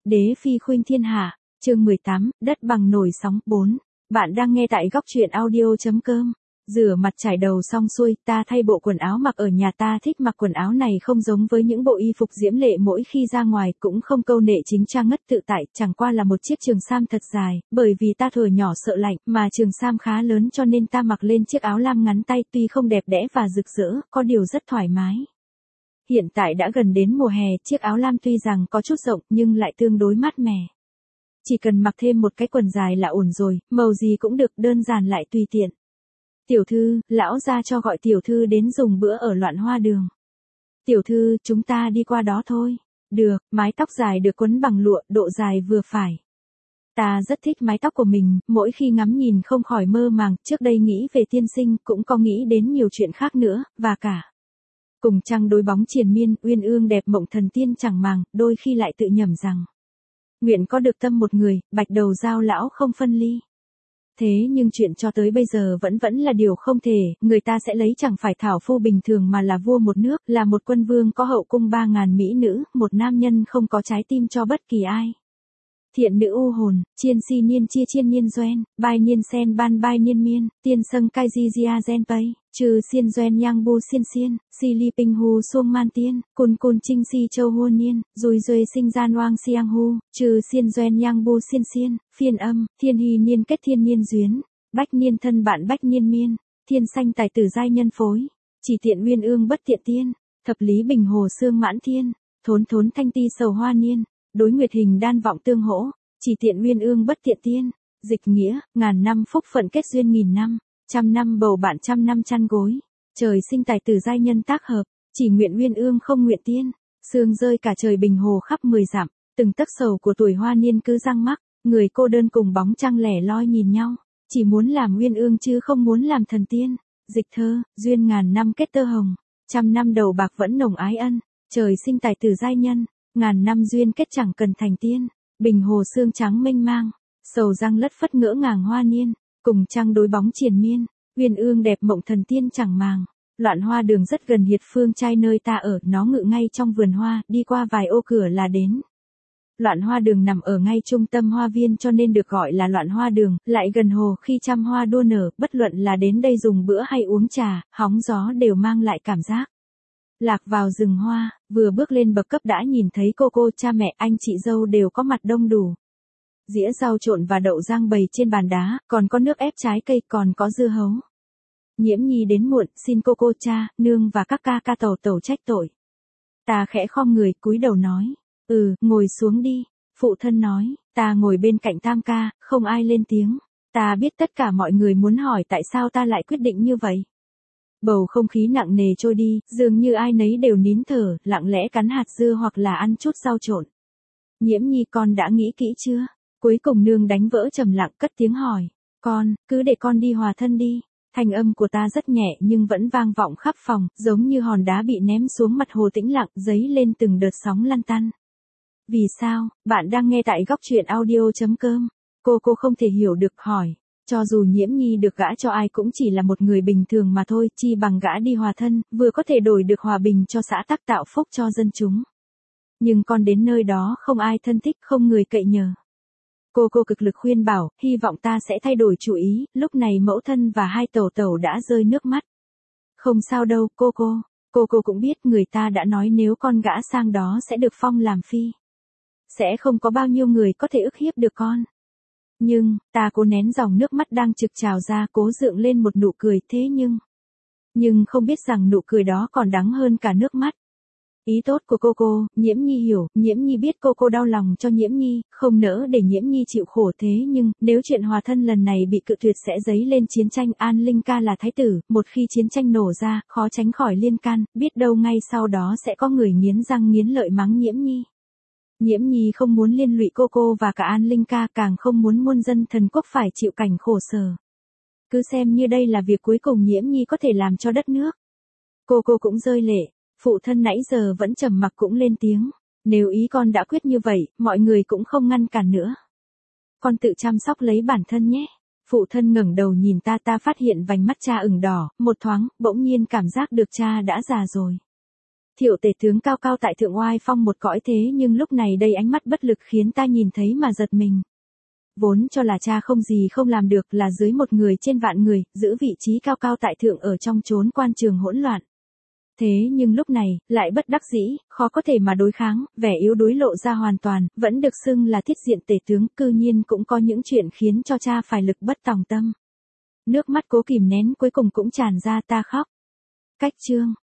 Đế phi khuynh thiên hạ, chương 18, đất bằng nổi sóng 4. Bạn đang nghe tại góc truyện audio.com. Rửa mặt trải đầu xong xuôi, ta thay bộ quần áo mặc ở nhà. Ta thích mặc quần áo này không giống với những bộ y phục diễm lệ mỗi khi ra ngoài, cũng không câu nệ chính trang ngất tự tại, chẳng qua là một chiếc trường sam thật dài, bởi vì ta thuở nhỏ sợ lạnh, mà trường sam khá lớn cho nên ta mặc lên chiếc áo lam ngắn tay, tuy không đẹp đẽ và rực rỡ, có điều rất thoải mái. Hiện tại đã gần đến mùa hè, chiếc áo lam tuy rằng có chút rộng nhưng lại tương đối mát mẻ. Chỉ cần mặc thêm một cái quần dài là ổn rồi, màu gì cũng được, đơn giản lại tùy tiện. Tiểu thư, lão gia cho gọi tiểu thư đến dùng bữa ở Loạn Hoa Đường. Tiểu thư, chúng ta đi qua đó thôi. Được, mái tóc dài được quấn bằng lụa, độ dài vừa phải. Ta rất thích mái tóc của mình, mỗi khi ngắm nhìn không khỏi mơ màng, trước đây nghĩ về tiên sinh, cũng có nghĩ đến nhiều chuyện khác nữa, và cả. Cùng trăng đối bóng triền miên, uyên ương đẹp mộng thần tiên chẳng màng, đôi khi lại tự nhẩm rằng. Nguyện có được tâm một người, bạch đầu giao lão không phân ly. Thế nhưng chuyện cho tới bây giờ vẫn là điều không thể, người ta sẽ lấy chẳng phải thảo phu bình thường mà là vua một nước, là một quân vương có hậu cung 3.000 mỹ nữ, một nam nhân không có trái tim cho bất kỳ ai. Thiện nữ u hồn, chiên si niên chia chiên niên doen, bai niên sen ban bai niên miên, tiên sâng kai di gia gen pay, trừ xiên doen yang bu xiên xiên, si li ping hu suông man tiên, cun cun trinh si châu huôn niên, rồi rồi sinh gian oang siang hu, trừ xiên doen yang bu xiên xiên, phiên âm, thiên hy niên kết thiên niên duyến, bách niên thân bạn bách niên miên, thiên sanh tài tử giai nhân phối, chỉ tiện uyên ương bất tiện tiên, thập lý bình hồ xương mãn thiên, thốn thốn thanh ti sầu hoa niên. Đối nguyệt hình đan vọng tương hỗ, chỉ tiện uyên ương bất tiện tiên, dịch nghĩa, ngàn năm phúc phận kết duyên nghìn năm, trăm năm bầu bạn trăm năm chăn gối, trời sinh tài tử giai nhân tác hợp, chỉ nguyện uyên ương không nguyện tiên, sương rơi cả trời bình hồ khắp 10 dặm, từng tấc sầu của tuổi hoa niên cứ răng mắc, người cô đơn cùng bóng trăng lẻ loi nhìn nhau, chỉ muốn làm uyên ương chứ không muốn làm thần tiên, dịch thơ, duyên ngàn năm kết tơ hồng, trăm năm đầu bạc vẫn nồng ái ân, trời sinh tài tử giai nhân. Ngàn năm duyên kết chẳng cần thành tiên, bình hồ sương trắng mênh mang, sầu răng lất phất ngỡ ngàng hoa niên, cùng trăng đối bóng triền miên, uyên ương đẹp mộng thần tiên chẳng màng. Loạn Hoa Đường rất gần Hiệt Phương trai nơi ta ở, nó ngự ngay trong vườn hoa, đi qua vài ô cửa là đến. Loạn Hoa Đường nằm ở ngay trung tâm hoa viên cho nên được gọi là Loạn Hoa Đường, lại gần hồ, khi trăm hoa đua nở, bất luận là đến đây dùng bữa hay uống trà, hóng gió đều mang lại cảm giác. Lạc vào rừng hoa, vừa bước lên bậc cấp đã nhìn thấy cô cha mẹ anh chị dâu đều có mặt đông đủ. Dĩa rau trộn và đậu rang bày trên bàn đá, còn có nước ép trái cây, còn có dưa hấu. Nhiễm Nhi đến muộn, xin cô cha, nương và các ca tẩu trách tội. Ta khẽ khom người, cúi đầu nói, ngồi xuống đi. Phụ thân nói, ta ngồi bên cạnh Tam ca, không ai lên tiếng. Ta biết tất cả mọi người muốn hỏi tại sao ta lại quyết định như vậy. Bầu không khí nặng nề trôi đi, dường như ai nấy đều nín thở, lặng lẽ cắn hạt dưa hoặc là ăn chút rau trộn. Nhiễm Nhi, con đã nghĩ kỹ chưa? Cuối cùng nương đánh vỡ trầm lặng, cất tiếng hỏi. Con, cứ để con đi hòa thân đi. Thanh âm của ta rất nhẹ nhưng vẫn vang vọng khắp phòng, giống như hòn đá bị ném xuống mặt hồ tĩnh lặng, dấy lên từng đợt sóng lăn tăn. Vì sao? Bạn đang nghe tại góc truyện audio.com. Cô không thể hiểu được, hỏi. Cho dù Nhiễm Nhi được gả cho ai cũng chỉ là một người bình thường mà thôi, chi bằng gả đi hòa thân, vừa có thể đổi được hòa bình cho xã tắc, tạo phúc cho dân chúng. Nhưng con đến nơi đó không ai thân thích, không người cậy nhờ. Cô cực lực khuyên bảo, hy vọng ta sẽ thay đổi chủ ý, lúc này mẫu thân và hai tẩu đã rơi nước mắt. Không sao đâu, cô cũng biết người ta đã nói nếu con gả sang đó sẽ được phong làm phi. Sẽ không có bao nhiêu người có thể ức hiếp được con. Nhưng, ta cố nén dòng nước mắt đang trực trào ra, cố dựng lên một nụ cười, thế nhưng không biết rằng nụ cười đó còn đắng hơn cả nước mắt. Ý tốt của cô, Nhiễm Nhi hiểu, Nhiễm Nhi biết cô đau lòng cho Nhiễm Nhi, không nỡ để Nhiễm Nhi chịu khổ, thế nhưng, nếu chuyện hòa thân lần này bị cự tuyệt sẽ dấy lên chiến tranh. An Linh ca là thái tử, một khi chiến tranh nổ ra, khó tránh khỏi liên can, biết đâu ngay sau đó sẽ có người nghiến răng nghiến lợi mắng Nhiễm Nhi. Nhiễm Nhi không muốn liên lụy cô và cả An Linh ca, càng không muốn muôn dân thần quốc phải chịu cảnh khổ sở. Cứ xem như đây là việc cuối cùng Nhiễm Nhi có thể làm cho đất nước. Cô cũng rơi lệ, phụ thân nãy giờ vẫn trầm mặc cũng lên tiếng. Nếu ý con đã quyết như vậy, mọi người cũng không ngăn cản nữa. Con tự chăm sóc lấy bản thân nhé. Phụ thân ngẩng đầu nhìn ta phát hiện vành mắt cha ửng đỏ, một thoáng, bỗng nhiên cảm giác được cha đã già rồi. Thiệu tể tướng cao cao tại thượng oai phong một cõi thế nhưng lúc này đây ánh mắt bất lực khiến ta nhìn thấy mà giật mình. Vốn cho là cha không gì không làm được là dưới một người trên vạn người, giữ vị trí cao cao tại thượng ở trong chốn quan trường hỗn loạn. Thế nhưng lúc này, lại bất đắc dĩ, khó có thể mà đối kháng, vẻ yếu đuối lộ ra hoàn toàn, vẫn được xưng là thiết diện tể tướng, cư nhiên cũng có những chuyện khiến cho cha phải lực bất tòng tâm. Nước mắt cố kìm nén cuối cùng cũng tràn ra, ta khóc. Cách chương